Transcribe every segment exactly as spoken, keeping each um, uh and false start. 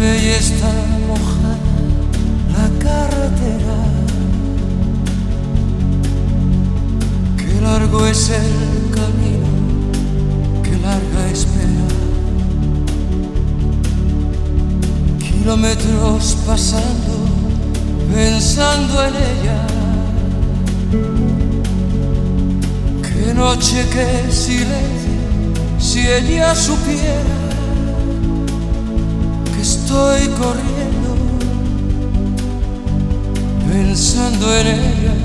Llueve y está mojada la carretera. Qué largo es el camino, qué larga espera. Kilómetros pasando, pensando en ella. Qué noche, qué silencio, si ella supiera que estoy corriendo, pensando en ella.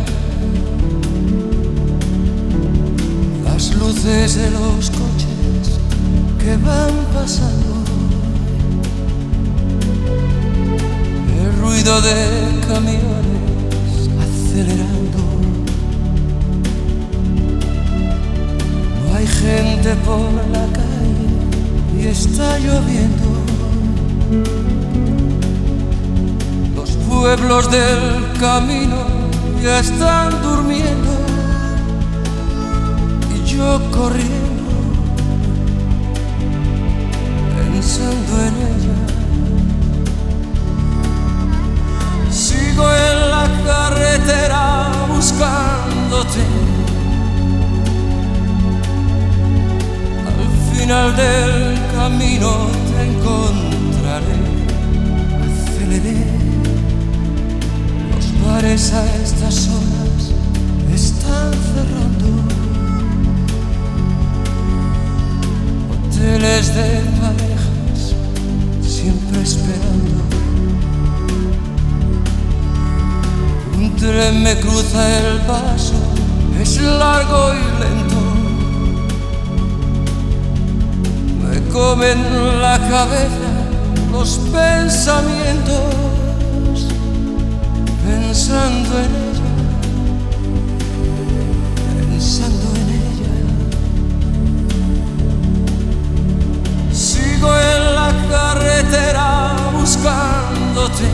Las luces de los coches que van pasando, el ruido de camiones acelerando. No hay gente por la calle y está lloviendo. Los pueblos del camino ya están durmiendo y yo corriendo, pensando en ella. Sigo en la carretera buscándote. Al final del camino te encontraré. Aceleré. Los bares a estas horas están cerrando. Hoteles de parejas siempre esperando. Un tren me cruza el paso, es largo y lento. Me comen la cabeza los pensamientos, pensando en ella, pensando en ella. Sigo en la carretera buscándote.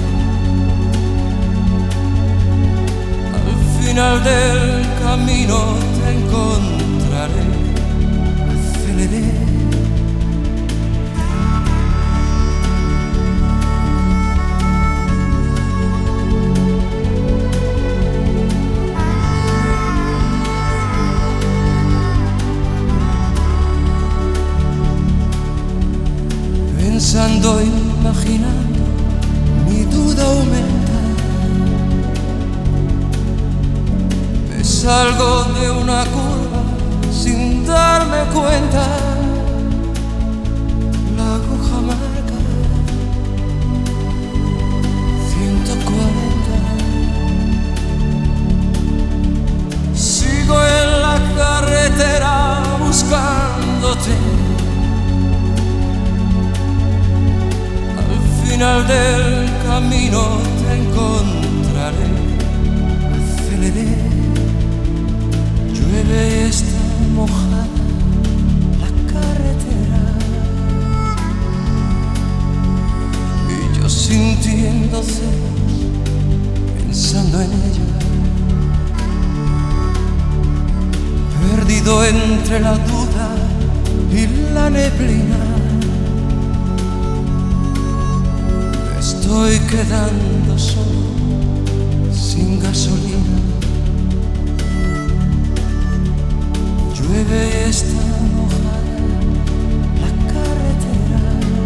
Al final del camino te encontraré. Aceleré. Pensando, imaginando, mi duda aumenta. Me salgo de una curva sin darme cuenta. La aguja marca ciento cuarenta. Sigo en la carretera buscándote. Al final del camino te encontraré. Aceleré. Llueve y está mojada la carretera. Y yo sintiendo celos, pensando en ella. Perdido entre la duda y la neblina. Estoy quedando solo, sin gasolina. Llueve y está mojada la carretera.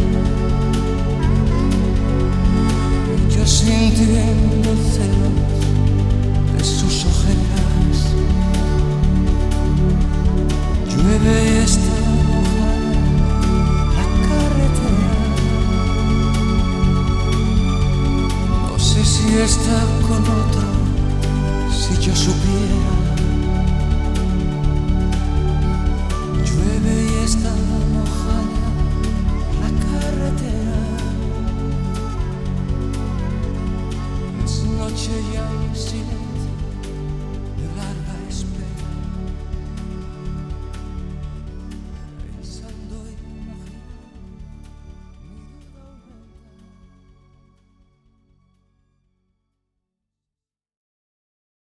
Y yo sintiendo celos de sus ojeras. Llueve y está mojada la carretera. Si está con otro, si yo supiera. Llueve y está